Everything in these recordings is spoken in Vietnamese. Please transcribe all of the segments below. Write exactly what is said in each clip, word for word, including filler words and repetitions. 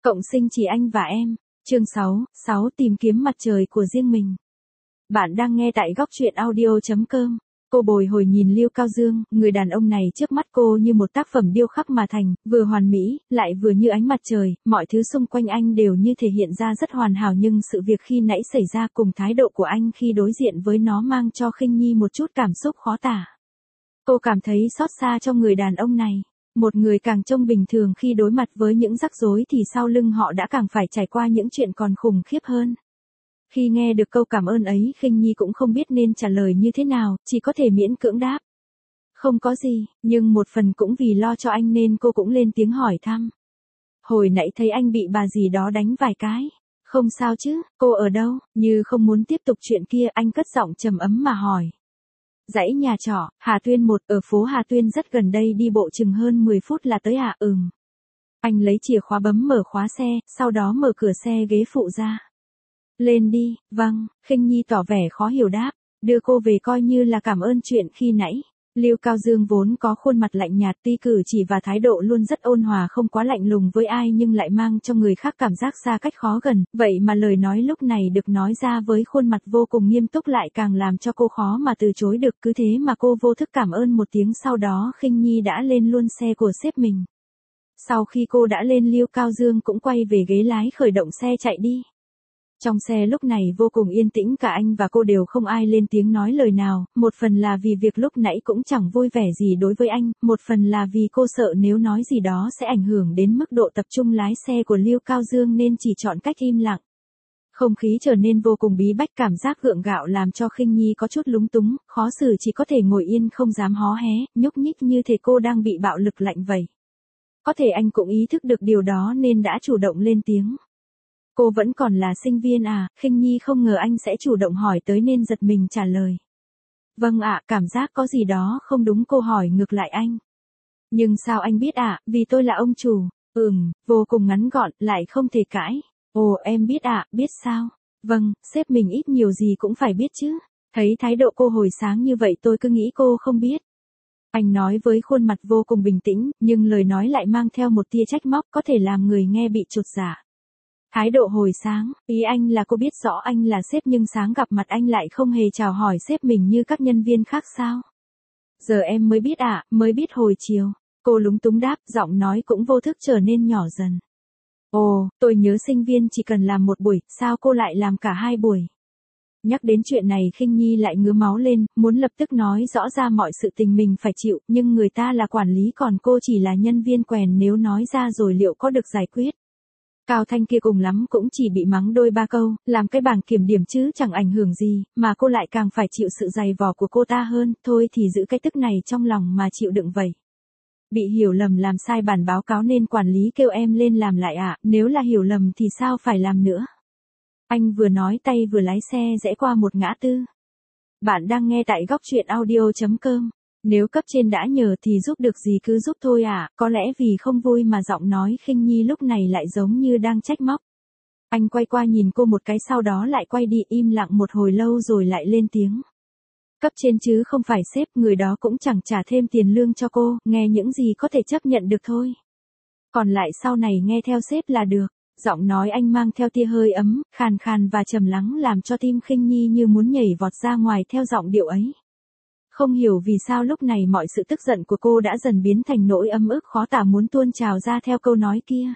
Cộng sinh chỉ anh và em. Chương sáu, sáu tìm kiếm mặt trời của riêng mình. Bạn đang nghe tại góc truyện audio chấm com. Cô bồi hồi nhìn Lưu Cao Dương, người đàn ông này trước mắt cô như một tác phẩm điêu khắc mà thành, vừa hoàn mỹ, lại vừa như ánh mặt trời, mọi thứ xung quanh anh đều như thể hiện ra rất hoàn hảo, nhưng sự việc khi nãy xảy ra cùng thái độ của anh khi đối diện với nó mang cho Khinh Nhi một chút cảm xúc khó tả. Cô cảm thấy xót xa cho người đàn ông này. Một người càng trông bình thường khi đối mặt với những rắc rối thì sau lưng họ đã càng phải trải qua những chuyện còn khủng khiếp hơn. Khi nghe được câu cảm ơn ấy, Khinh Nhi cũng không biết nên trả lời như thế nào, chỉ có thể miễn cưỡng đáp. Không có gì, nhưng một phần cũng vì lo cho anh nên cô cũng lên tiếng hỏi thăm. Hồi nãy thấy anh bị bà gì đó đánh vài cái. Không sao chứ, cô ở đâu? Như không muốn tiếp tục chuyện kia, anh cất giọng trầm ấm mà hỏi. Dãy nhà trọ, Hà Tuyên một, ở phố Hà Tuyên rất gần đây, đi bộ chừng hơn mười phút là tới à? Ừm. Anh lấy chìa khóa bấm mở khóa xe, sau đó mở cửa xe ghế phụ ra. Lên đi. Vâng, Khinh Nhi tỏ vẻ khó hiểu đáp, đưa cô về coi như là cảm ơn chuyện khi nãy. Lưu Cao Dương vốn có khuôn mặt lạnh nhạt, tuy cử chỉ và thái độ luôn rất ôn hòa, không quá lạnh lùng với ai nhưng lại mang cho người khác cảm giác xa cách khó gần, vậy mà lời nói lúc này được nói ra với khuôn mặt vô cùng nghiêm túc lại càng làm cho cô khó mà từ chối được, cứ thế mà cô vô thức cảm ơn một tiếng, sau đó Khinh Nhi đã lên luôn xe của sếp mình. Sau khi cô đã lên, Lưu Cao Dương cũng quay về ghế lái khởi động xe chạy đi. Trong xe lúc này vô cùng yên tĩnh, cả anh và cô đều không ai lên tiếng nói lời nào, một phần là vì việc lúc nãy cũng chẳng vui vẻ gì đối với anh, một phần là vì cô sợ nếu nói gì đó sẽ ảnh hưởng đến mức độ tập trung lái xe của Lưu Cao Dương nên chỉ chọn cách im lặng. Không khí trở nên vô cùng bí bách, cảm giác gượng gạo làm cho Khinh Nhi có chút lúng túng, khó xử, chỉ có thể ngồi yên không dám hó hé, nhúc nhích như thể cô đang bị bạo lực lạnh vậy. Có thể anh cũng ý thức được điều đó nên đã chủ động lên tiếng. Cô vẫn còn là sinh viên à? Khinh Nhi không ngờ anh sẽ chủ động hỏi tới nên giật mình trả lời. Vâng ạ, cảm giác có gì đó không đúng, cô hỏi ngược lại anh. Nhưng sao anh biết ạ? Vì tôi là ông chủ. Ừm, vô cùng ngắn gọn, lại không thể cãi. Ồ, em biết ạ, biết sao? Vâng, sếp mình ít nhiều gì cũng phải biết chứ. Thấy thái độ cô hồi sáng như vậy tôi cứ nghĩ cô không biết. Anh nói với khuôn mặt vô cùng bình tĩnh, nhưng lời nói lại mang theo một tia trách móc, có thể làm người nghe bị chột dạ. Thái độ hồi sáng, ý anh là cô biết rõ anh là sếp nhưng sáng gặp mặt anh lại không hề chào hỏi sếp mình như các nhân viên khác sao? Giờ em mới biết ạ, à, mới biết hồi chiều. Cô lúng túng đáp, giọng nói cũng vô thức trở nên nhỏ dần. Ồ, tôi nhớ sinh viên chỉ cần làm một buổi, sao cô lại làm cả hai buổi? Nhắc đến chuyện này Khinh Nhi lại ngứa máu lên, muốn lập tức nói rõ ra mọi sự tình mình phải chịu, nhưng người ta là quản lý còn cô chỉ là nhân viên quèn, nếu nói ra rồi liệu có được giải quyết? Cao Thanh kia cùng lắm cũng chỉ bị mắng đôi ba câu, làm cái bảng kiểm điểm chứ chẳng ảnh hưởng gì, mà cô lại càng phải chịu sự dày vò của cô ta hơn, thôi thì giữ cái tức này trong lòng mà chịu đựng vậy. Bị hiểu lầm làm sai bản báo cáo nên quản lý kêu em lên làm lại ạ, à, nếu là hiểu lầm thì sao phải làm nữa. Anh vừa nói tay vừa lái xe rẽ qua một ngã tư. Bạn đang nghe tại góc truyện audio chấm com. Nếu cấp trên đã nhờ thì giúp được gì cứ giúp thôi à, có lẽ vì không vui mà giọng nói Khinh Nhi lúc này lại giống như đang trách móc. Anh quay qua nhìn cô một cái sau đó lại quay đi, im lặng một hồi lâu rồi lại lên tiếng. Cấp trên chứ không phải sếp, người đó cũng chẳng trả thêm tiền lương cho cô, nghe những gì có thể chấp nhận được thôi. Còn lại sau này nghe theo sếp là được. Giọng nói anh mang theo tia hơi ấm, khàn khàn và trầm lắng làm cho tim Khinh Nhi như muốn nhảy vọt ra ngoài theo giọng điệu ấy. Không hiểu vì sao lúc này mọi sự tức giận của cô đã dần biến thành nỗi ấm ức khó tả muốn tuôn trào ra theo câu nói kia.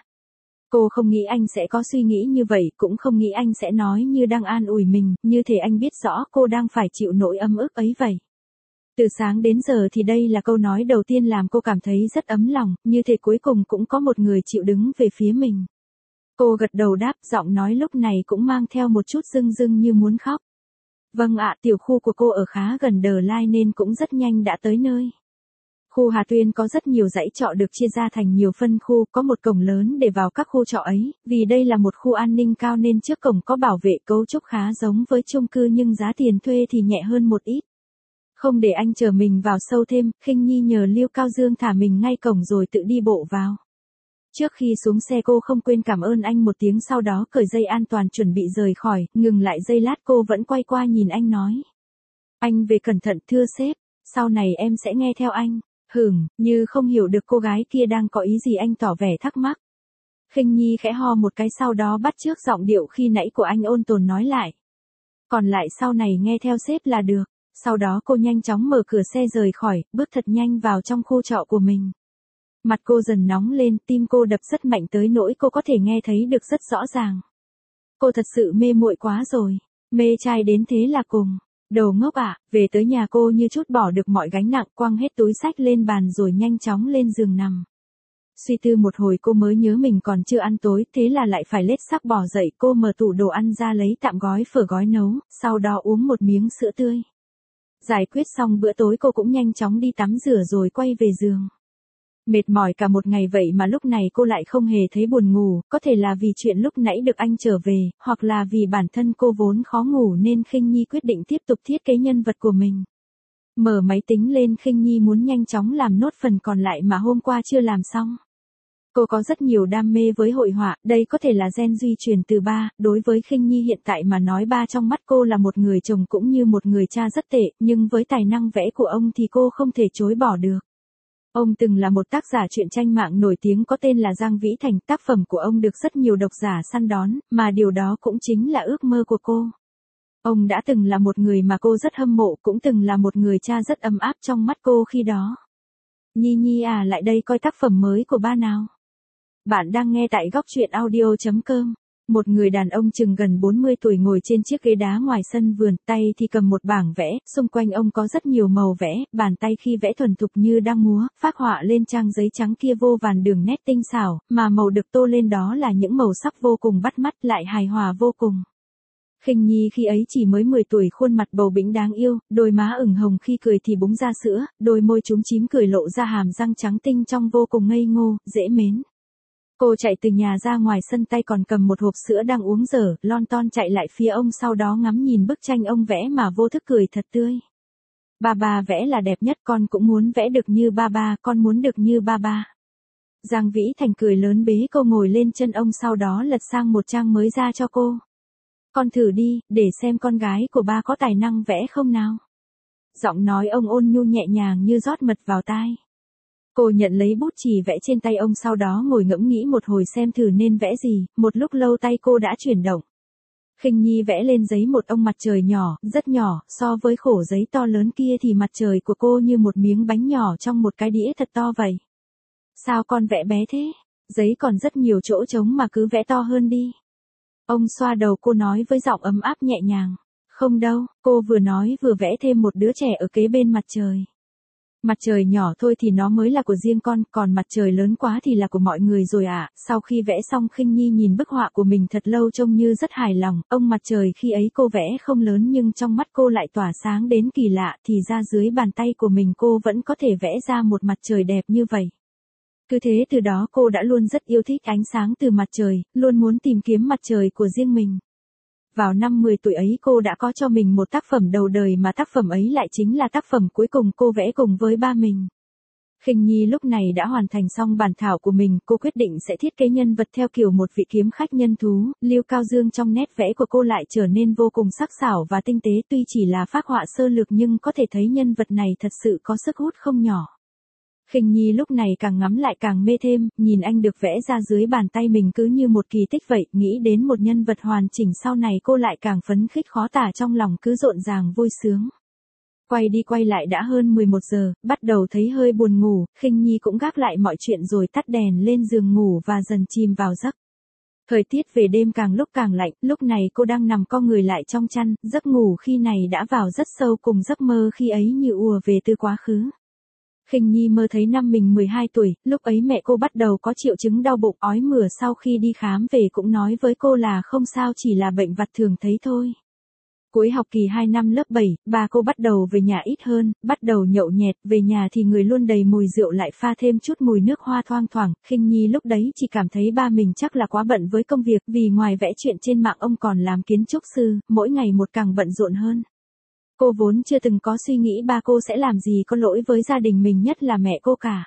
Cô không nghĩ anh sẽ có suy nghĩ như vậy, cũng không nghĩ anh sẽ nói như đang an ủi mình, như thể anh biết rõ cô đang phải chịu nỗi ấm ức ấy vậy. Từ sáng đến giờ thì đây là câu nói đầu tiên làm cô cảm thấy rất ấm lòng, như thể cuối cùng cũng có một người chịu đứng về phía mình. Cô gật đầu đáp, giọng nói lúc này cũng mang theo một chút rưng rưng như muốn khóc. Vâng ạ, tiểu khu của cô ở khá gần Đờ Lai nên cũng rất nhanh đã tới nơi. Khu Hà Tuyên có rất nhiều dãy trọ được chia ra thành nhiều phân khu, có một cổng lớn để vào các khu trọ ấy, vì đây là một khu an ninh cao nên trước cổng có bảo vệ, cấu trúc khá giống với chung cư nhưng giá tiền thuê thì nhẹ hơn một ít. Không để anh chờ mình vào sâu thêm, Khinh Nhi nhờ Lưu Cao Dương thả mình ngay cổng rồi tự đi bộ vào. Trước khi xuống xe cô không quên cảm ơn anh một tiếng, sau đó cởi dây an toàn chuẩn bị rời khỏi, ngừng lại giây lát cô vẫn quay qua nhìn anh nói. Anh về cẩn thận thưa sếp, sau này em sẽ nghe theo anh. Hửm, như không hiểu được cô gái kia đang có ý gì anh tỏ vẻ thắc mắc. Khinh Nhi khẽ ho một cái sau đó bắt chước giọng điệu khi nãy của anh ôn tồn nói lại. Còn lại sau này nghe theo sếp là được. Sau đó cô nhanh chóng mở cửa xe rời khỏi, bước thật nhanh vào trong khu trọ của mình. Mặt cô dần nóng lên, tim cô đập rất mạnh tới nỗi cô có thể nghe thấy được rất rõ ràng. Cô thật sự mê muội quá rồi. Mê trai đến thế là cùng. Đồ ngốc ạ, về tới nhà cô như chút bỏ được mọi gánh nặng, quăng hết túi xách lên bàn rồi nhanh chóng lên giường nằm. Suy tư một hồi cô mới nhớ mình còn chưa ăn tối, thế là lại phải lết xác bỏ dậy. Cô mở tủ đồ ăn ra lấy tạm gói phở gói nấu, sau đó uống một miếng sữa tươi. Giải quyết xong bữa tối cô cũng nhanh chóng đi tắm rửa rồi quay về giường. Mệt mỏi cả một ngày vậy mà lúc này cô lại không hề thấy buồn ngủ, có thể là vì chuyện lúc nãy được anh trở về, hoặc là vì bản thân cô vốn khó ngủ nên Khinh Nhi quyết định tiếp tục thiết kế nhân vật của mình. Mở máy tính lên, Khinh Nhi muốn nhanh chóng làm nốt phần còn lại mà hôm qua chưa làm xong. Cô có rất nhiều đam mê với hội họa, đây có thể là gen di truyền từ ba, đối với Khinh Nhi hiện tại mà nói ba trong mắt cô là một người chồng cũng như một người cha rất tệ, nhưng với tài năng vẽ của ông thì cô không thể chối bỏ được. Ông từng là một tác giả truyện tranh mạng nổi tiếng có tên là Giang Vĩ Thành, tác phẩm của ông được rất nhiều độc giả săn đón, mà điều đó cũng chính là ước mơ của cô. Ông đã từng là một người mà cô rất hâm mộ, cũng từng là một người cha rất ấm áp trong mắt cô khi đó. Nhi Nhi à, lại đây coi tác phẩm mới của ba nào. Bạn đang nghe tại góc truyện audio chấm com. Một người đàn ông chừng gần bốn mươi tuổi ngồi trên chiếc ghế đá ngoài sân vườn, tay thì cầm một bảng vẽ, xung quanh ông có rất nhiều màu vẽ, bàn tay khi vẽ thuần thục như đang múa, phác họa lên trang giấy trắng kia vô vàn đường nét tinh xảo, mà màu được tô lên đó là những màu sắc vô cùng bắt mắt lại hài hòa vô cùng. Khinh Nhi khi ấy chỉ mới mười tuổi, khuôn mặt bầu bĩnh đáng yêu, đôi má ửng hồng khi cười thì búng ra sữa, đôi môi chúm chím cười lộ ra hàm răng trắng tinh trong vô cùng ngây ngô, dễ mến. Cô chạy từ nhà ra ngoài sân tay còn cầm một hộp sữa đang uống dở, lon ton chạy lại phía ông sau đó ngắm nhìn bức tranh ông vẽ mà vô thức cười thật tươi. Ba ba vẽ là đẹp nhất, con cũng muốn vẽ được như ba ba, con muốn được như ba ba. Giang Vĩ Thành cười lớn bế cô ngồi lên chân ông sau đó lật sang một trang mới ra cho cô. Con thử đi, để xem con gái của ba có tài năng vẽ không nào. Giọng nói ông ôn nhu nhẹ nhàng như rót mật vào tai. Cô nhận lấy bút chì vẽ trên tay ông sau đó ngồi ngẫm nghĩ một hồi xem thử nên vẽ gì, một lúc lâu tay cô đã chuyển động. Khinh Nhi vẽ lên giấy một ông mặt trời nhỏ, rất nhỏ, so với khổ giấy to lớn kia thì mặt trời của cô như một miếng bánh nhỏ trong một cái đĩa thật to vậy. Sao con vẽ bé thế? Giấy còn rất nhiều chỗ trống mà cứ vẽ to hơn đi. Ông xoa đầu cô nói với giọng ấm áp nhẹ nhàng. Không đâu, cô vừa nói vừa vẽ thêm một đứa trẻ ở kế bên mặt trời. Mặt trời nhỏ thôi thì nó mới là của riêng con, còn mặt trời lớn quá thì là của mọi người rồi ạ. À. Sau khi vẽ xong Khinh Nhi nhìn bức họa của mình thật lâu trông như rất hài lòng, ông mặt trời khi ấy cô vẽ không lớn nhưng trong mắt cô lại tỏa sáng đến kỳ lạ, thì ra dưới bàn tay của mình cô vẫn có thể vẽ ra một mặt trời đẹp như vậy. Cứ thế từ đó cô đã luôn rất yêu thích ánh sáng từ mặt trời, luôn muốn tìm kiếm mặt trời của riêng mình. Vào năm mười tuổi ấy cô đã có cho mình một tác phẩm đầu đời mà tác phẩm ấy lại chính là tác phẩm cuối cùng cô vẽ cùng với ba mình. Khinh Nhi lúc này đã hoàn thành xong bản thảo của mình, cô quyết định sẽ thiết kế nhân vật theo kiểu một vị kiếm khách nhân thú, Lưu Cao Dương trong nét vẽ của cô lại trở nên vô cùng sắc sảo và tinh tế, tuy chỉ là phác họa sơ lược nhưng có thể thấy nhân vật này thật sự có sức hút không nhỏ. Khinh Nhi lúc này càng ngắm lại càng mê thêm, nhìn anh được vẽ ra dưới bàn tay mình cứ như một kỳ tích vậy, nghĩ đến một nhân vật hoàn chỉnh sau này cô lại càng phấn khích khó tả, trong lòng cứ rộn ràng vui sướng. Quay đi quay lại đã hơn mười một giờ, bắt đầu thấy hơi buồn ngủ, Khinh Nhi cũng gác lại mọi chuyện rồi tắt đèn lên giường ngủ và dần chìm vào giấc. Thời tiết về đêm càng lúc càng lạnh, lúc này cô đang nằm co người lại trong chăn, giấc ngủ khi này đã vào rất sâu cùng giấc mơ khi ấy như ùa về từ quá khứ. Khinh Nhi mơ thấy năm mình mười hai tuổi, lúc ấy mẹ cô bắt đầu có triệu chứng đau bụng ói mửa, sau khi đi khám về cũng nói với cô là không sao, chỉ là bệnh vặt thường thấy thôi. Cuối học kỳ hai năm lớp bảy, bà cô bắt đầu về nhà ít hơn, bắt đầu nhậu nhẹt, về nhà thì người luôn đầy mùi rượu lại pha thêm chút mùi nước hoa thoang thoảng. Khinh Nhi lúc đấy chỉ cảm thấy ba mình chắc là quá bận với công việc, vì ngoài vẽ chuyện trên mạng ông còn làm kiến trúc sư, mỗi ngày một càng bận rộn hơn. Cô vốn chưa từng có suy nghĩ ba cô sẽ làm gì có lỗi với gia đình mình, nhất là mẹ cô cả.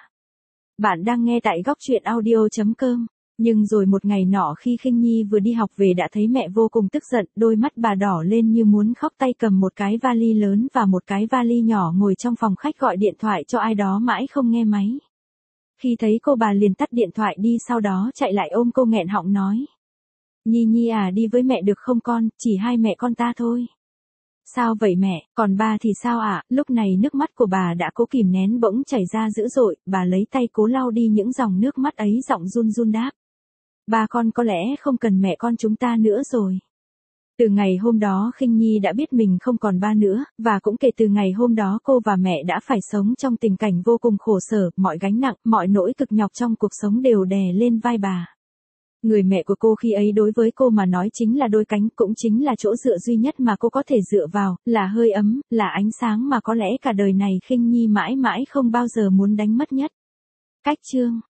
Bạn đang nghe tại góc truyện audio chấm com. Nhưng rồi một ngày nọ khi Khinh Nhi vừa đi học về đã thấy mẹ vô cùng tức giận, đôi mắt bà đỏ lên như muốn khóc, tay cầm một cái vali lớn và một cái vali nhỏ ngồi trong phòng khách gọi điện thoại cho ai đó mãi không nghe máy. Khi thấy cô bà liền tắt điện thoại đi, sau đó chạy lại ôm cô nghẹn họng nói. Nhi Nhi à, đi với mẹ được không con, chỉ hai mẹ con ta thôi. Sao vậy mẹ, còn ba thì sao ạ? À? Lúc này nước mắt của bà đã cố kìm nén bỗng chảy ra dữ dội, bà lấy tay cố lau đi những dòng nước mắt ấy, giọng run run đáp. Ba con có lẽ không cần mẹ con chúng ta nữa rồi. Từ ngày hôm đó Khinh Nhi đã biết mình không còn ba nữa, và cũng kể từ ngày hôm đó cô và mẹ đã phải sống trong tình cảnh vô cùng khổ sở, mọi gánh nặng, mọi nỗi cực nhọc trong cuộc sống đều đè lên vai bà. Người mẹ của cô khi ấy đối với cô mà nói chính là đôi cánh, cũng chính là chỗ dựa duy nhất mà cô có thể dựa vào, là hơi ấm, là ánh sáng mà có lẽ cả đời này Khinh Nhi mãi mãi không bao giờ muốn đánh mất nhất. Cách chương